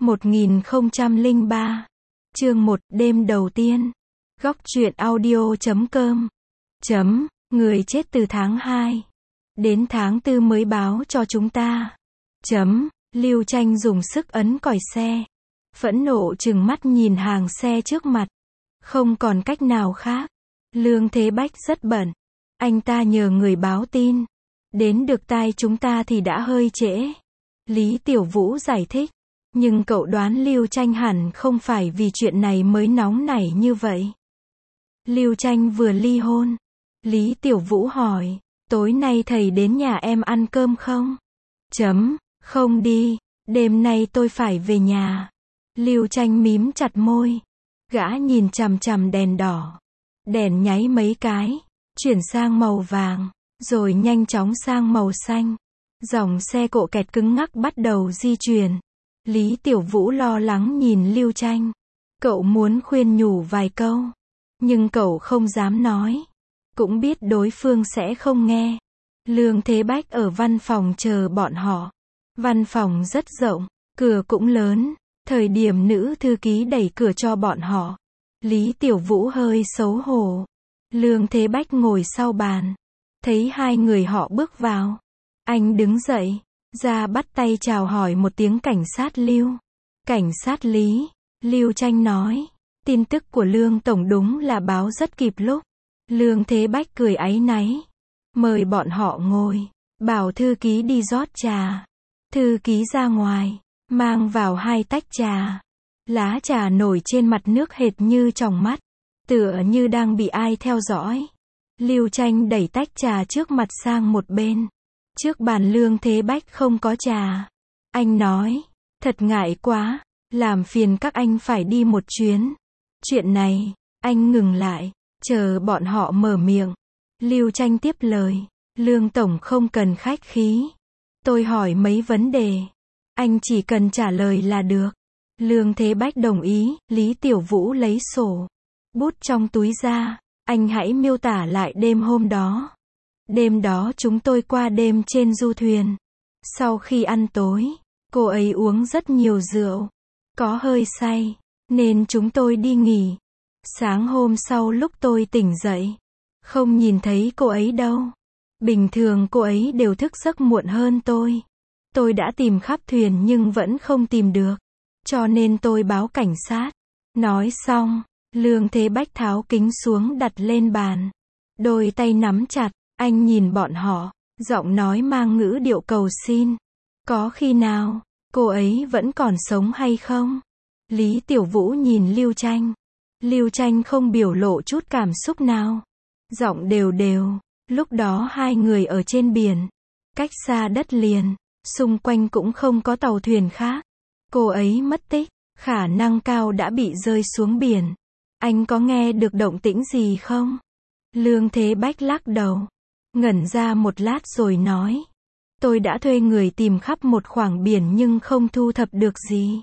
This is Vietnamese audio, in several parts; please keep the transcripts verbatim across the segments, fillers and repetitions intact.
một nghìn không trăm lẻ ba. Chương một, đêm đầu tiên. Góc truyện audio chấm com. Chấm, người chết từ tháng hai. Đến tháng tư mới báo cho chúng ta. Chấm, Lưu Tranh dùng sức ấn còi xe. Phẫn nộ trừng mắt nhìn hàng xe trước mặt. Không còn cách nào khác. Lương Thế Bách rất bận. Anh ta nhờ người báo tin. Đến được tai chúng ta thì đã hơi trễ. Lý Tiểu Vũ giải thích. Nhưng cậu đoán Lưu Tranh hẳn không phải vì chuyện này mới nóng nảy như vậy. Lưu Tranh vừa ly hôn. Lý Tiểu Vũ hỏi, tối nay thầy đến nhà em ăn cơm không? Chấm, không đi, đêm nay tôi phải về nhà. Lưu Tranh mím chặt môi. Gã nhìn chằm chằm đèn đỏ. Đèn nháy mấy cái, chuyển sang màu vàng, rồi nhanh chóng sang màu xanh. Dòng xe cộ kẹt cứng ngắc bắt đầu di chuyển. Lý Tiểu Vũ lo lắng nhìn Lưu Tranh. Cậu muốn khuyên nhủ vài câu, nhưng cậu không dám nói. Cũng biết đối phương sẽ không nghe. Lương Thế Bách ở văn phòng chờ bọn họ. Văn phòng rất rộng, cửa cũng lớn. Thời điểm nữ thư ký đẩy cửa cho bọn họ, Lý Tiểu Vũ hơi xấu hổ. Lương Thế Bách ngồi sau bàn. Thấy hai người họ bước vào. Anh đứng dậy, ra bắt tay chào hỏi một tiếng cảnh sát Lưu. Cảnh sát Lý, Lưu Tranh nói. Tin tức của Lương Tổng đúng là báo rất kịp lúc. Lương Thế Bách cười áy náy. Mời bọn họ ngồi. Bảo thư ký đi rót trà. Thư ký ra ngoài, mang vào hai tách trà. Lá trà nổi trên mặt nước hệt như trong mắt. Tựa như đang bị ai theo dõi. Lưu Tranh đẩy tách trà trước mặt sang một bên. Trước bàn Lương Thế Bách không có trà. Anh nói, thật ngại quá, làm phiền các anh phải đi một chuyến. Chuyện này, anh ngừng lại, chờ bọn họ mở miệng. Lưu Tranh tiếp lời, Lương Tổng không cần khách khí. Tôi hỏi mấy vấn đề, anh chỉ cần trả lời là được. Lương Thế Bách đồng ý. Lý Tiểu Vũ lấy sổ, bút trong túi ra. Anh hãy miêu tả lại đêm hôm đó. Đêm đó chúng tôi qua đêm trên du thuyền. Sau khi ăn tối, cô ấy uống rất nhiều rượu. Có hơi say, nên chúng tôi đi nghỉ. Sáng hôm sau lúc tôi tỉnh dậy, không nhìn thấy cô ấy đâu. Bình thường cô ấy đều thức giấc muộn hơn tôi. Tôi đã tìm khắp thuyền nhưng vẫn không tìm được. Cho nên tôi báo cảnh sát. Nói xong, Lương Thế Bách tháo kính xuống đặt lên bàn. Đôi tay nắm chặt, anh nhìn bọn họ, giọng nói mang ngữ điệu cầu xin. Có khi nào, cô ấy vẫn còn sống hay không? Lý Tiểu Vũ nhìn Lưu Tranh. Lưu Tranh không biểu lộ chút cảm xúc nào. Giọng đều đều. Lúc đó hai người ở trên biển, cách xa đất liền, xung quanh cũng không có tàu thuyền khác. Cô ấy mất tích, khả năng cao đã bị rơi xuống biển. Anh có nghe được động tĩnh gì không? Lương Thế Bách lắc đầu, ngẩn ra một lát rồi nói. Tôi đã thuê người tìm khắp một khoảng biển nhưng không thu thập được gì.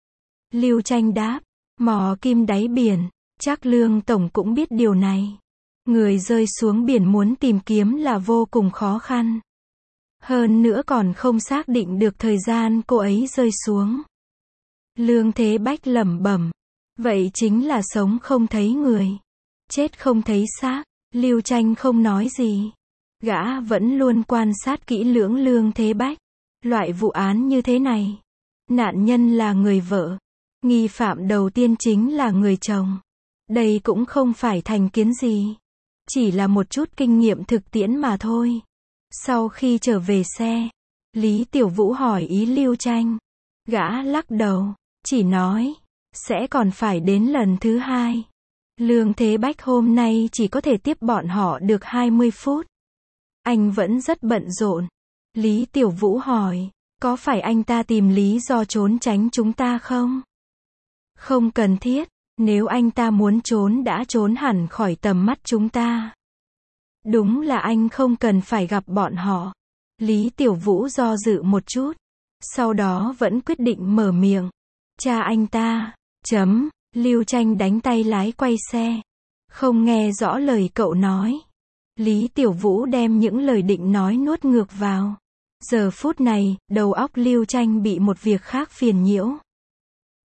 Lưu Tranh đáp, mò kim đáy biển, chắc Lương Tổng cũng biết điều này. Người rơi xuống biển muốn tìm kiếm là vô cùng khó khăn. Hơn nữa còn không xác định được thời gian cô ấy rơi xuống. Lương Thế Bách lẩm bẩm, vậy chính là sống không thấy người, chết không thấy xác. Lưu Tranh không nói gì. Gã vẫn luôn quan sát kỹ lưỡng Lương Thế Bách. Loại vụ án như thế này, nạn nhân là người vợ, nghi phạm đầu tiên chính là người chồng. Đây cũng không phải thành kiến gì, chỉ là một chút kinh nghiệm thực tiễn mà thôi. Sau khi trở về xe, Lý Tiểu Vũ hỏi ý Lưu Tranh. Gã lắc đầu, chỉ nói, sẽ còn phải đến lần thứ hai. Lương Thế Bách hôm nay chỉ có thể tiếp bọn họ được hai mươi phút. Anh vẫn rất bận rộn. Lý Tiểu Vũ hỏi, có phải anh ta tìm lý do trốn tránh chúng ta không? Không cần thiết, nếu anh ta muốn trốn đã trốn hẳn khỏi tầm mắt chúng ta. Đúng là anh không cần phải gặp bọn họ. Lý Tiểu Vũ do dự một chút, sau đó vẫn quyết định mở miệng. Cha anh ta, chấm, Lưu Tranh đánh tay lái quay xe. Không nghe rõ lời cậu nói. Lý Tiểu Vũ đem những lời định nói nuốt ngược vào. Giờ phút này, đầu óc Lưu Tranh bị một việc khác phiền nhiễu.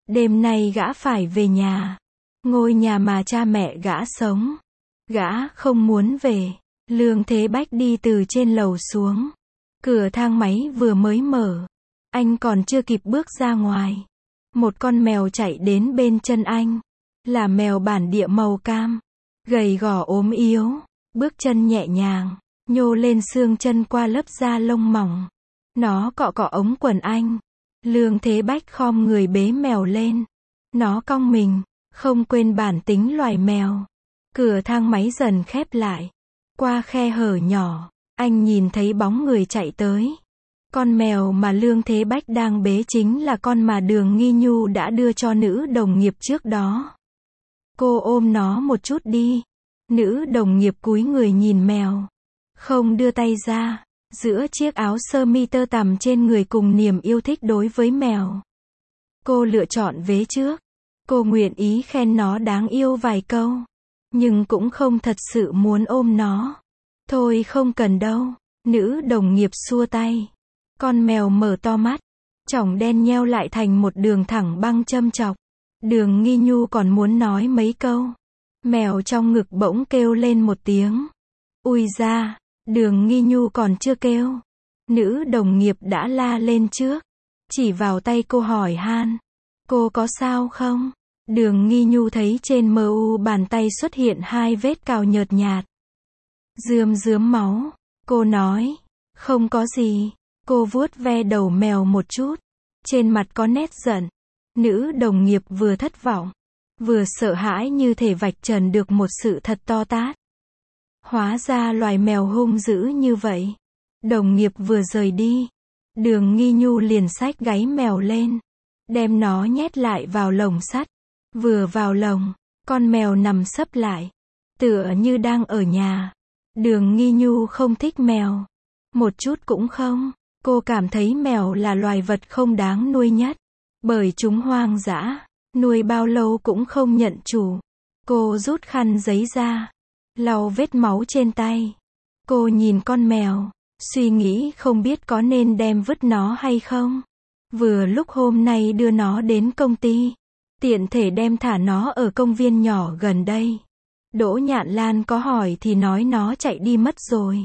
Đêm nay gã phải về nhà. Ngôi nhà mà cha mẹ gã sống. Gã không muốn về. Lương Thế Bách đi từ trên lầu xuống. Cửa thang máy vừa mới mở. Anh còn chưa kịp bước ra ngoài. Một con mèo chạy đến bên chân anh. Là mèo bản địa màu cam. Gầy gò ốm yếu. Bước chân nhẹ nhàng. Nhô lên xương chân qua lớp da lông mỏng. Nó cọ cọ ống quần anh. Lương Thế Bách khom người bế mèo lên. Nó cong mình. Không quên bản tính loài mèo. Cửa thang máy dần khép lại. Qua khe hở nhỏ. Anh nhìn thấy bóng người chạy tới. Con mèo mà Lương Thế Bách đang bế chính là con mà Đường Nghi Nhu đã đưa cho nữ đồng nghiệp trước đó. Cô ôm nó một chút đi. Nữ đồng nghiệp cúi người nhìn mèo. Không đưa tay ra. Giữa chiếc áo sơ mi tơ tằm trên người cùng niềm yêu thích đối với mèo. Cô lựa chọn vế trước. Cô nguyện ý khen nó đáng yêu vài câu. Nhưng cũng không thật sự muốn ôm nó. Thôi không cần đâu. Nữ đồng nghiệp xua tay. Con mèo mở to mắt. Tròng đen nheo lại thành một đường thẳng băng châm chọc. Đường Nghi Nhu còn muốn nói mấy câu. Mèo trong ngực bỗng kêu lên một tiếng. Ui da, Đường Nghi Nhu còn chưa kêu. Nữ đồng nghiệp đã la lên trước. Chỉ vào tay cô hỏi han. Cô có sao không? Đường Nghi Nhu thấy trên mu bàn tay xuất hiện hai vết cào nhợt nhạt. Rườm rớm máu. Cô nói. Không có gì. Cô vuốt ve đầu mèo một chút. Trên mặt có nét giận. Nữ đồng nghiệp vừa thất vọng. Vừa sợ hãi như thể vạch trần được một sự thật to tát. Hóa ra loài mèo hung dữ như vậy. Đồng nghiệp vừa rời đi. Đường Nghi Nhu liền xách gáy mèo lên. Đem nó nhét lại vào lồng sắt. Vừa vào lồng. Con mèo nằm sấp lại. Tựa như đang ở nhà. Đường Nghi Nhu không thích mèo. Một chút cũng không. Cô cảm thấy mèo là loài vật không đáng nuôi nhất. Bởi chúng hoang dã. Nuôi bao lâu cũng không nhận chủ. Cô rút khăn giấy ra. Lau vết máu trên tay. Cô nhìn con mèo. Suy nghĩ không biết có nên đem vứt nó hay không. Vừa lúc hôm nay đưa nó đến công ty. Tiện thể đem thả nó ở công viên nhỏ gần đây. Đỗ Nhạn Lan có hỏi thì nói nó chạy đi mất rồi.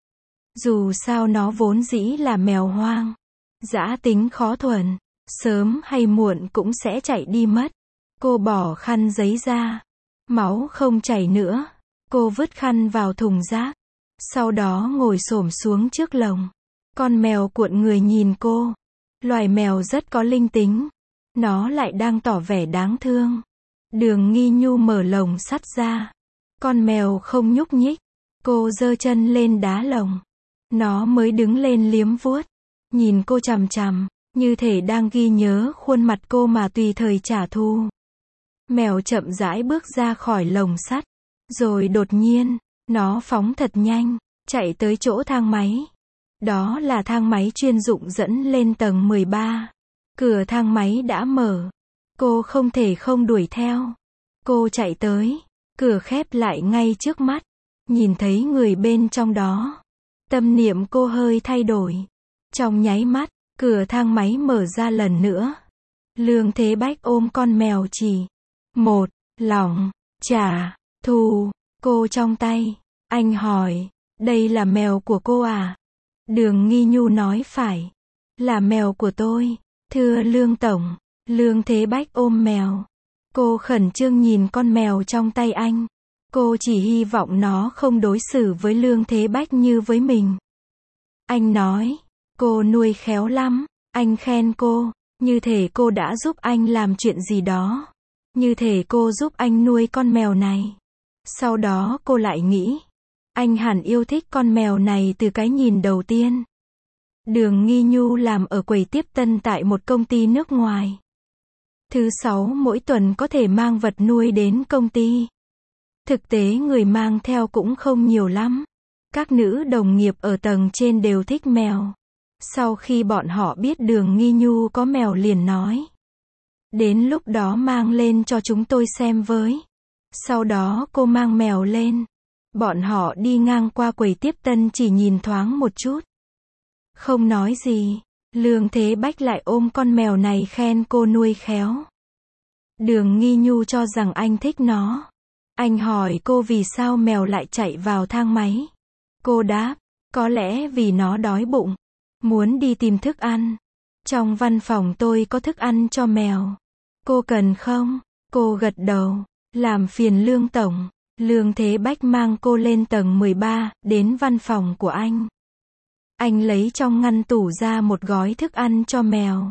Dù sao nó vốn dĩ là mèo hoang. Dã tính khó thuần. Sớm hay muộn cũng sẽ chạy đi mất. Cô bỏ khăn giấy ra. Máu không chảy nữa. Cô vứt khăn vào thùng rác. Sau đó ngồi xổm xuống trước lồng. Con mèo cuộn người nhìn cô. Loài mèo rất có linh tính. Nó lại đang tỏ vẻ đáng thương. Đường Nghi Nhu mở lồng sắt ra. Con mèo không nhúc nhích. Cô giơ chân lên đá lồng. Nó mới đứng lên liếm vuốt. Nhìn cô chằm chằm. Như thể đang ghi nhớ khuôn mặt cô mà tùy thời trả thù. Mèo chậm rãi bước ra khỏi lồng sắt. Rồi đột nhiên, nó phóng thật nhanh, chạy tới chỗ thang máy. Đó là thang máy chuyên dụng dẫn lên tầng mười ba. Cửa thang máy đã mở. Cô không thể không đuổi theo. Cô chạy tới. Cửa khép lại ngay trước mắt. Nhìn thấy người bên trong đó. Tâm niệm cô hơi thay đổi. Trong nháy mắt, cửa thang máy mở ra lần nữa. Lương Thế Bách ôm con mèo chỉ. Một, lỏng, trả, thù, cô trong tay. Anh hỏi, đây là mèo của cô à? Đường Nghi Nhu nói phải. Là mèo của tôi. Thưa Lương Tổng. Lương Thế Bách ôm mèo. Cô khẩn trương nhìn con mèo trong tay anh. Cô chỉ hy vọng nó không đối xử với Lương Thế Bách như với mình. Anh nói, cô nuôi khéo lắm. Anh khen cô, như thể cô đã giúp anh làm chuyện gì đó. Như thể cô giúp anh nuôi con mèo này. Sau đó cô lại nghĩ, anh hẳn yêu thích con mèo này từ cái nhìn đầu tiên. Đường Nghi Nhu làm ở quầy tiếp tân tại một công ty nước ngoài. Thứ sáu mỗi tuần có thể mang vật nuôi đến công ty. Thực tế người mang theo cũng không nhiều lắm. Các nữ đồng nghiệp ở tầng trên đều thích mèo. Sau khi bọn họ biết Đường Nghi Nhu có mèo liền nói. Đến lúc đó mang lên cho chúng tôi xem với. Sau đó cô mang mèo lên. Bọn họ đi ngang qua quầy tiếp tân chỉ nhìn thoáng một chút. Không nói gì. Lương Thế Bách lại ôm con mèo này khen cô nuôi khéo. Đường Nghi Nhu cho rằng anh thích nó. Anh hỏi cô vì sao mèo lại chạy vào thang máy. Cô đáp, có lẽ vì nó đói bụng, muốn đi tìm thức ăn. Trong văn phòng tôi có thức ăn cho mèo. Cô cần không? Cô gật đầu. Làm phiền Lương Tổng. Lương Thế Bách mang cô lên tầng mười ba, đến văn phòng của anh. Anh lấy trong ngăn tủ ra một gói thức ăn cho mèo.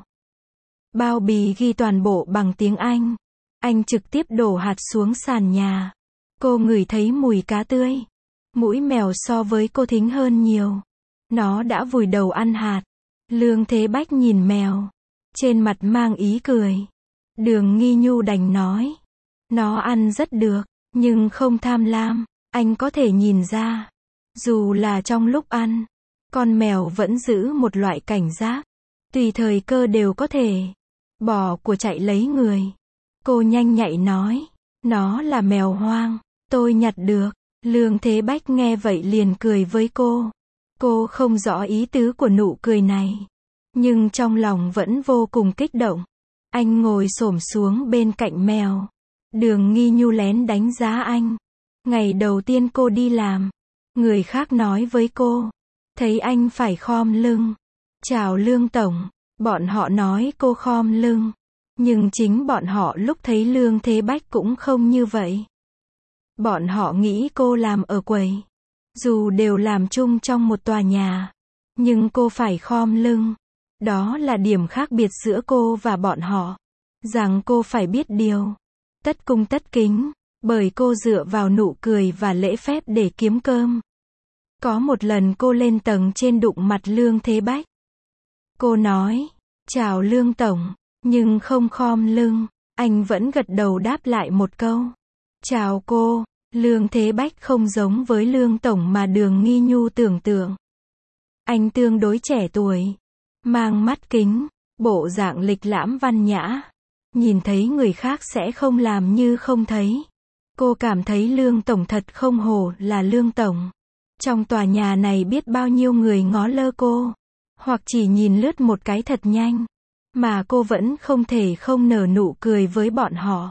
Bao bì ghi toàn bộ bằng tiếng Anh. Anh trực tiếp đổ hạt xuống sàn nhà. Cô ngửi thấy mùi cá tươi. Mũi mèo so với cô thính hơn nhiều. Nó đã vùi đầu ăn hạt. Lương Thế Bách nhìn mèo. Trên mặt mang ý cười. Đường Nghi Nhu đành nói. Nó ăn rất được, nhưng không tham lam. Anh có thể nhìn ra. Dù là trong lúc ăn, con mèo vẫn giữ một loại cảnh giác. Tùy thời cơ đều có thể bỏ của chạy lấy người. Cô nhanh nhạy nói. Nó là mèo hoang. Tôi nhặt được. Lương Thế Bách nghe vậy liền cười với cô. Cô không rõ ý tứ của nụ cười này. Nhưng trong lòng vẫn vô cùng kích động. Anh ngồi xổm xuống bên cạnh mèo. Đường Nghi Nhu lén đánh giá anh. Ngày đầu tiên cô đi làm, người khác nói với cô. Thấy anh phải khom lưng. Chào Lương Tổng. Bọn họ nói cô khom lưng. Nhưng chính bọn họ lúc thấy Lương Thế Bách cũng không như vậy. Bọn họ nghĩ cô làm ở quầy. Dù đều làm chung trong một tòa nhà, nhưng cô phải khom lưng. Đó là điểm khác biệt giữa cô và bọn họ. Rằng cô phải biết điều. Tất cung tất kính. Bởi cô dựa vào nụ cười và lễ phép để kiếm cơm. Có một lần cô lên tầng trên đụng mặt Lương Thế Bách. Cô nói, chào Lương Tổng, nhưng không khom lưng. Anh vẫn gật đầu đáp lại một câu. Chào cô. Lương Thế Bách không giống với Lương Tổng mà Đường Nghi Nhu tưởng tượng. Anh tương đối trẻ tuổi, mang mắt kính, bộ dạng lịch lãm văn nhã. Nhìn thấy người khác sẽ không làm như không thấy. Cô cảm thấy Lương Tổng thật không hổ là Lương Tổng. Trong tòa nhà này biết bao nhiêu người ngó lơ cô, hoặc chỉ nhìn lướt một cái thật nhanh, mà cô vẫn không thể không nở nụ cười với bọn họ.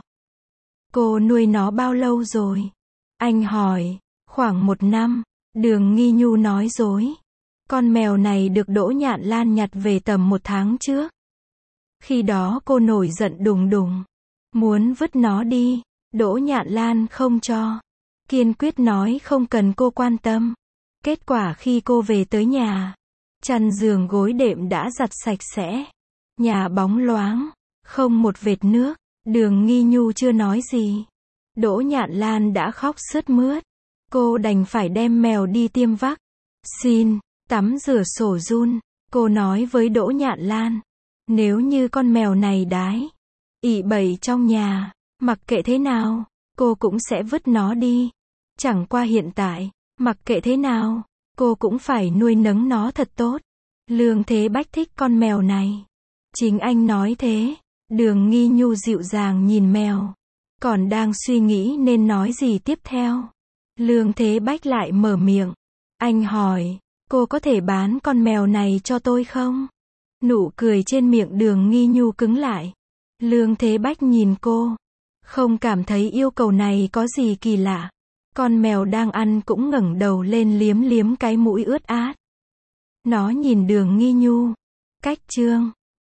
Cô nuôi nó bao lâu rồi? Anh hỏi. Khoảng một năm. Đường Nghi Nhu nói dối. Con mèo này được Đỗ Nhạn Lan nhặt về tầm một tháng trước. Khi đó cô nổi giận đùng đùng, muốn vứt nó đi. Đỗ Nhạn Lan không cho. Kiên quyết nói không cần cô quan tâm. Kết quả khi cô về tới nhà, chăn giường gối đệm đã giặt sạch sẽ. Nhà bóng loáng, không một vệt nước. Đường Nghi Nhu chưa nói gì. Đỗ Nhạn Lan đã khóc sướt mướt. Cô đành phải đem mèo đi tiêm vắc xin, tắm rửa sổ giun. Cô nói với Đỗ Nhạn Lan, nếu như con mèo này đái, ị bầy trong nhà, mặc kệ thế nào, cô cũng sẽ vứt nó đi. Chẳng qua hiện tại, mặc kệ thế nào, cô cũng phải nuôi nấng nó thật tốt. Lương Thế Bách thích con mèo này. Chính anh nói thế. Đường Nghi Nhu dịu dàng nhìn mèo. Còn đang suy nghĩ nên nói gì tiếp theo. Lương Thế Bách lại mở miệng. Anh hỏi, cô có thể bán con mèo này cho tôi không? Nụ cười trên miệng Đường Nghi Nhu cứng lại. Lương Thế Bách nhìn cô. Không cảm thấy yêu cầu này có gì kỳ lạ. Con mèo đang ăn cũng ngẩng đầu lên liếm liếm cái mũi ướt át. Nó nhìn Đường Nghi Nhu. Cách chương